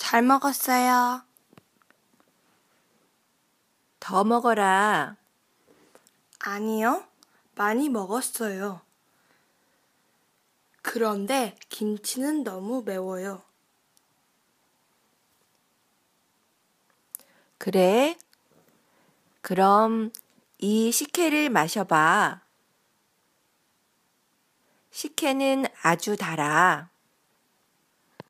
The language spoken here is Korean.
잘 먹었어요. 더 먹어라. 아니요, 많이 먹었어요. 그런데 김치는 너무 매워요. 그래? 그럼 이 식혜를 마셔봐. 식혜는 아주 달아.